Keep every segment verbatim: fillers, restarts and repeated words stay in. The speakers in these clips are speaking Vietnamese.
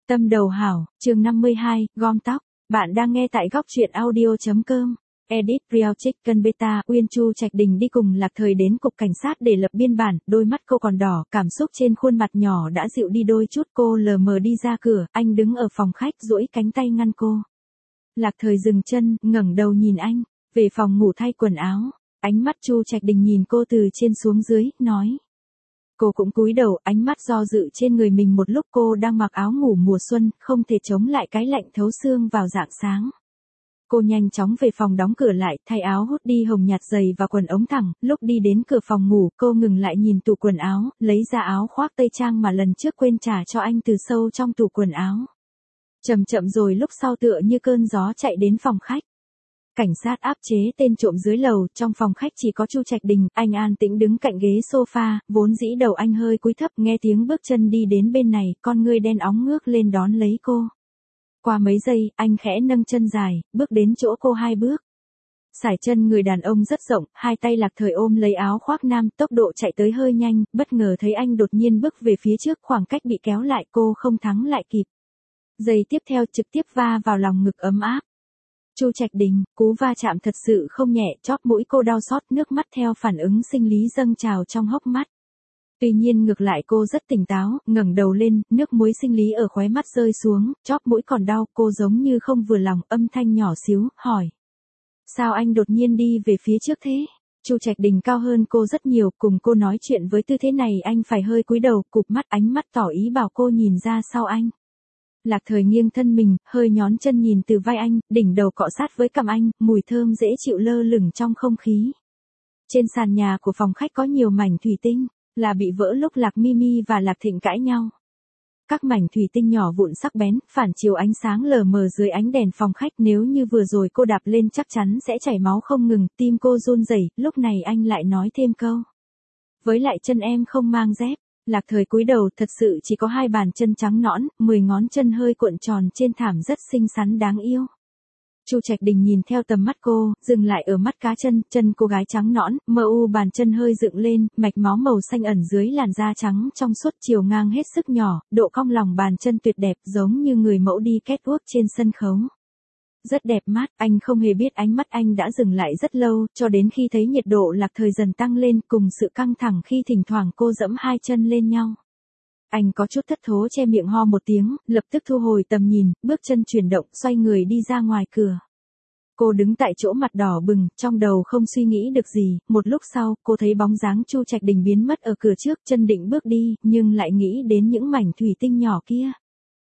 Tâm đầu hảo, chương năm mươi hai, gom tóc. Bạn đang nghe tại góc truyện audio chấm com. Edit Real Chicken Beta. Uyên Chu Trạch Đình đi cùng Lạc Thời đến cục cảnh sát để lập biên bản, đôi mắt cô còn đỏ, cảm xúc trên khuôn mặt nhỏ đã dịu đi đôi chút. Cô lờ mờ đi ra cửa, anh đứng ở phòng khách duỗi cánh tay ngăn cô. Lạc Thời dừng chân, ngẩng đầu nhìn anh, về phòng ngủ thay quần áo. Ánh mắt Chu Trạch Đình nhìn cô từ trên xuống dưới, nói. Cô cũng cúi đầu, ánh mắt do dự trên người mình một lúc. Cô đang mặc áo ngủ mùa xuân, không thể chống lại cái lạnh thấu xương vào rạng sáng. Cô nhanh chóng về phòng đóng cửa lại, thay áo hút đi hồng nhạt giày và quần ống thẳng. Lúc đi đến cửa phòng ngủ, cô ngừng lại nhìn tủ quần áo, lấy ra áo khoác tây trang mà lần trước quên trả cho anh từ sâu trong tủ quần áo. Chậm chậm rồi lúc sau tựa như cơn gió chạy đến phòng khách. Cảnh sát áp chế tên trộm dưới lầu, trong phòng khách chỉ có Chu Trạch Đình, anh an tĩnh đứng cạnh ghế sofa, vốn dĩ đầu anh hơi cúi thấp, nghe tiếng bước chân đi đến bên này, con ngươi đen óng ngước lên đón lấy cô. Qua mấy giây, anh khẽ nâng chân dài, bước đến chỗ cô hai bước. Sải chân người đàn ông rất rộng, hai tay Lạc Thời ôm lấy áo khoác nam, tốc độ chạy tới hơi nhanh, bất ngờ thấy anh đột nhiên bước về phía trước, khoảng cách bị kéo lại, cô không thắng lại kịp. Giây tiếp theo trực tiếp va vào lòng ngực ấm áp. Chu Trạch Đình, cú va chạm thật sự không nhẹ, chóp mũi cô đau xót, nước mắt theo phản ứng sinh lý dâng trào trong hốc mắt. Tuy nhiên ngược lại cô rất tỉnh táo, ngẩng đầu lên, nước muối sinh lý ở khóe mắt rơi xuống, chóp mũi còn đau, cô giống như không vừa lòng, âm thanh nhỏ xíu, hỏi. Sao anh đột nhiên đi về phía trước thế? Chu Trạch Đình cao hơn cô rất nhiều, cùng cô nói chuyện với tư thế này anh phải hơi cúi đầu, cụp mắt, ánh mắt tỏ ý bảo cô nhìn ra sau anh. Lạc Thời nghiêng thân mình, hơi nhón chân nhìn từ vai anh, đỉnh đầu cọ sát với cằm anh, mùi thơm dễ chịu lơ lửng trong không khí. Trên sàn nhà của phòng khách có nhiều mảnh thủy tinh, là bị vỡ lúc Lạc Mimi và Lạc Thịnh cãi nhau. Các mảnh thủy tinh nhỏ vụn sắc bén, phản chiếu ánh sáng lờ mờ dưới ánh đèn phòng khách, nếu như vừa rồi cô đạp lên chắc chắn sẽ chảy máu không ngừng, tim cô run rẩy. Lúc này anh lại nói thêm câu. Với lại chân em không mang dép. Lạc Thời cúi đầu, thật sự chỉ có hai bàn chân trắng nõn, mười ngón chân hơi cuộn tròn trên thảm rất xinh xắn đáng yêu. Chu Trạch Đình nhìn theo tầm mắt cô, dừng lại ở mắt cá chân, chân cô gái trắng nõn, mờ u bàn chân hơi dựng lên, mạch máu màu xanh ẩn dưới làn da trắng trong suốt, chiều ngang hết sức nhỏ, độ cong lòng bàn chân tuyệt đẹp, giống như người mẫu đi catwalk trên sân khấu. Rất đẹp mắt, anh không hề biết ánh mắt anh đã dừng lại rất lâu, cho đến khi thấy nhiệt độ Lạc Thời dần tăng lên, cùng sự căng thẳng khi thỉnh thoảng cô dẫm hai chân lên nhau. Anh có chút thất thố che miệng ho một tiếng, lập tức thu hồi tầm nhìn, bước chân chuyển động, xoay người đi ra ngoài cửa. Cô đứng tại chỗ mặt đỏ bừng, trong đầu không suy nghĩ được gì, một lúc sau, cô thấy bóng dáng Chu Trạch Đình biến mất ở cửa trước, chân định bước đi, nhưng lại nghĩ đến những mảnh thủy tinh nhỏ kia.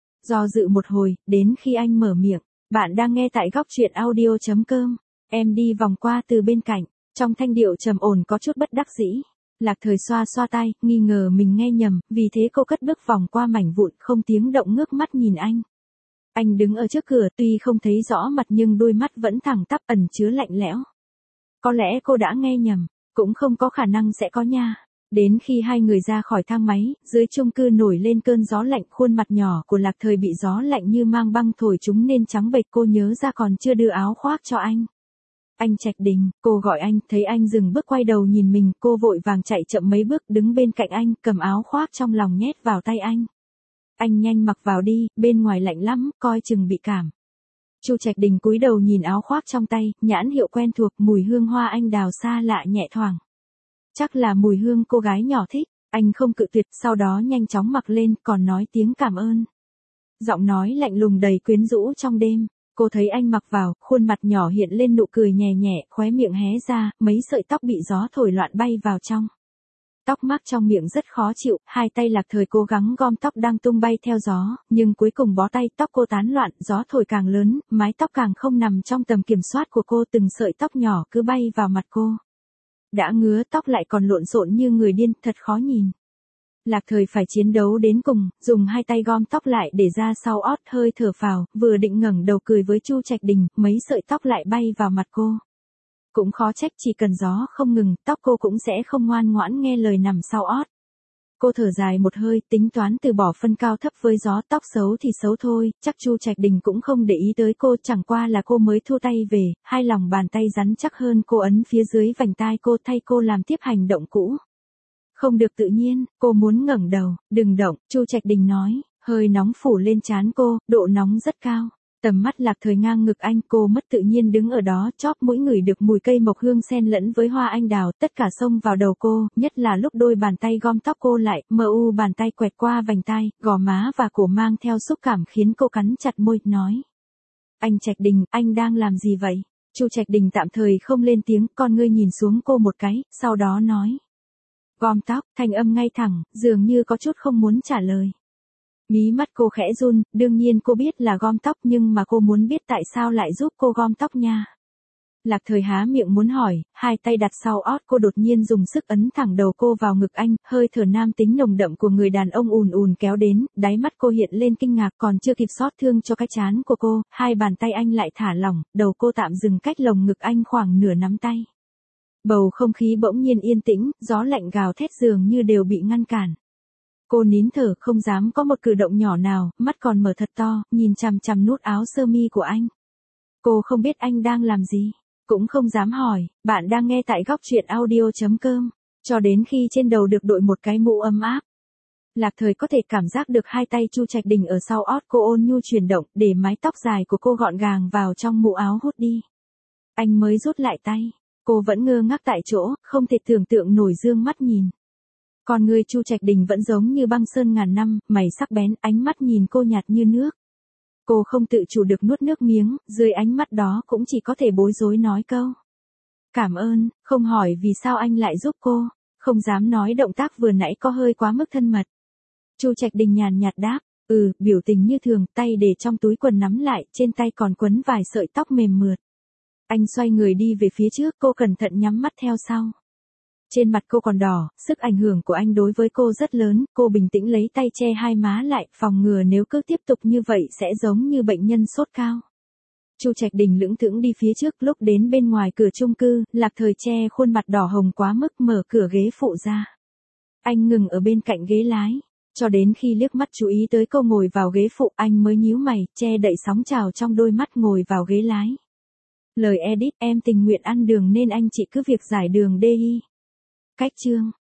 Do dự một hồi, đến khi anh mở miệng. Bạn đang nghe tại góc truyện audio chấm com. Em đi vòng qua từ bên cạnh, trong thanh điệu trầm ổn có chút bất đắc dĩ. Lạc Thời xoa xoa tay, nghi ngờ mình nghe nhầm, vì thế cô cất bước vòng qua mảnh vụn, không tiếng động ngước mắt nhìn anh. Anh đứng ở trước cửa, tuy không thấy rõ mặt nhưng đôi mắt vẫn thẳng tắp, ẩn chứa lạnh lẽo. Có lẽ cô đã nghe nhầm, cũng không có khả năng sẽ có nha. Đến khi hai người ra khỏi thang máy, dưới chung cư nổi lên cơn gió lạnh, khuôn mặt nhỏ của Lạc Thời bị gió lạnh như mang băng thổi chúng nên trắng bệch, cô nhớ ra còn chưa đưa áo khoác cho anh. Anh Trạch Đình, cô gọi anh, thấy anh dừng bước quay đầu nhìn mình, cô vội vàng chạy chậm mấy bước đứng bên cạnh anh, cầm áo khoác trong lòng nhét vào tay anh. Anh nhanh mặc vào đi, bên ngoài lạnh lắm, coi chừng bị cảm. Chu Trạch Đình cúi đầu nhìn áo khoác trong tay, nhãn hiệu quen thuộc, mùi hương hoa anh đào xa lạ nhẹ thoảng. Chắc là mùi hương cô gái nhỏ thích, anh không cự tuyệt, sau đó nhanh chóng mặc lên, còn nói tiếng cảm ơn. Giọng nói lạnh lùng đầy quyến rũ trong đêm, cô thấy anh mặc vào, khuôn mặt nhỏ hiện lên nụ cười nhẹ nhẹ, khóe miệng hé ra, mấy sợi tóc bị gió thổi loạn bay vào trong. Tóc mắc trong miệng rất khó chịu, hai tay Lạc Thời cố gắng gom tóc đang tung bay theo gió, nhưng cuối cùng bó tay, tóc cô tán loạn, gió thổi càng lớn, mái tóc càng không nằm trong tầm kiểm soát của cô, từng sợi tóc nhỏ cứ bay vào mặt cô. Đã ngứa tóc lại còn lộn xộn như người điên, thật khó nhìn. Lạc Thời phải chiến đấu đến cùng, dùng hai tay gom tóc lại để ra sau ót, hơi thở phào, vừa định ngẩng đầu cười với Chu Trạch Đình, mấy sợi tóc lại bay vào mặt cô. Cũng khó trách, chỉ cần gió không ngừng, tóc cô cũng sẽ không ngoan ngoãn nghe lời nằm sau ót. Cô thở dài một hơi, tính toán từ bỏ phân cao thấp với gió, tóc xấu thì xấu thôi, chắc Chu Trạch Đình cũng không để ý tới cô, chẳng qua là cô mới thu tay về, hai lòng bàn tay rắn chắc hơn, cô ấn phía dưới vành tai cô, thay cô làm tiếp hành động cũ. Không được tự nhiên, cô muốn ngẩng đầu, đừng động, Chu Trạch Đình nói, Hơi nóng phủ lên trán cô, độ nóng rất cao. Tầm mắt Lạc Thời ngang ngực anh, cô mất tự nhiên đứng ở đó, chóp mũi ngửi được mùi cây mộc hương xen lẫn với hoa anh đào, tất cả xông vào đầu cô, nhất là lúc đôi bàn tay gom tóc cô lại, mờ u bàn tay quẹt qua vành tai, gò má và cổ mang theo xúc cảm khiến cô cắn chặt môi, nói. Anh Trạch Đình, anh đang làm gì vậy? Chu Trạch Đình tạm thời không lên tiếng, con ngươi nhìn xuống cô một cái, sau đó nói. Gom tóc, thanh âm ngay thẳng, dường như có chút không muốn trả lời. Mí mắt cô khẽ run, đương nhiên cô biết là gom tóc nhưng mà cô muốn biết tại sao lại giúp cô gom tóc nha. Lạc Thời há miệng muốn hỏi, hai tay đặt sau ót cô đột nhiên dùng sức ấn thẳng đầu cô vào ngực anh, hơi thở nam tính nồng đậm của người đàn ông ùn ùn kéo đến, đáy mắt cô hiện lên kinh ngạc còn chưa kịp xót thương cho cái trán của cô, hai bàn tay anh lại thả lỏng, đầu cô tạm dừng cách lồng ngực anh khoảng nửa nắm tay. Bầu không khí bỗng nhiên yên tĩnh, gió lạnh gào thét dường như đều bị ngăn cản. Cô nín thở không dám có một cử động nhỏ nào, mắt còn mở thật to, nhìn chằm chằm nút áo sơ mi của anh. Cô không biết anh đang làm gì, cũng không dám hỏi, bạn đang nghe tại góc truyện audio chấm com, cho đến khi trên đầu được đội một cái mũ ấm áp. Lạc Thời có thể cảm giác được hai tay Chu Trạch Đình ở sau ót cô ôn nhu chuyển động, để mái tóc dài của cô gọn gàng vào trong mũ áo hút đi. Anh mới rút lại tay, cô vẫn ngơ ngác tại chỗ, không thể tưởng tượng nổi dương mắt nhìn. Còn người Chu Trạch Đình vẫn giống như băng sơn ngàn năm, mày sắc bén, ánh mắt nhìn cô nhạt như nước. Cô không tự chủ được nuốt nước miếng, dưới ánh mắt đó cũng chỉ có thể bối rối nói câu. Cảm ơn, không hỏi vì sao anh lại giúp cô, không dám nói động tác vừa nãy có hơi quá mức thân mật. Chu Trạch Đình nhàn nhạt đáp, ừ, biểu tình như thường, tay để trong túi quần nắm lại, trên tay còn quấn vài sợi tóc mềm mượt. Anh xoay người đi về phía trước, cô cẩn thận nhắm mắt theo sau. Trên mặt cô còn đỏ, sức ảnh hưởng của anh đối với cô rất lớn, cô bình tĩnh lấy tay che hai má lại, phòng ngừa nếu cứ tiếp tục như vậy sẽ giống như bệnh nhân sốt cao. Chu Trạch Đình lững thững đi phía trước, lúc đến bên ngoài cửa chung cư, Lạc Thời che khuôn mặt đỏ hồng quá mức mở cửa ghế phụ ra. Anh ngừng ở bên cạnh ghế lái, cho đến khi liếc mắt chú ý tới cô ngồi vào ghế phụ anh mới nhíu mày, che đậy sóng trào trong đôi mắt ngồi vào ghế lái. Lời edit, em tình nguyện ăn đường nên anh chị cứ việc giải đường đi. Cách chương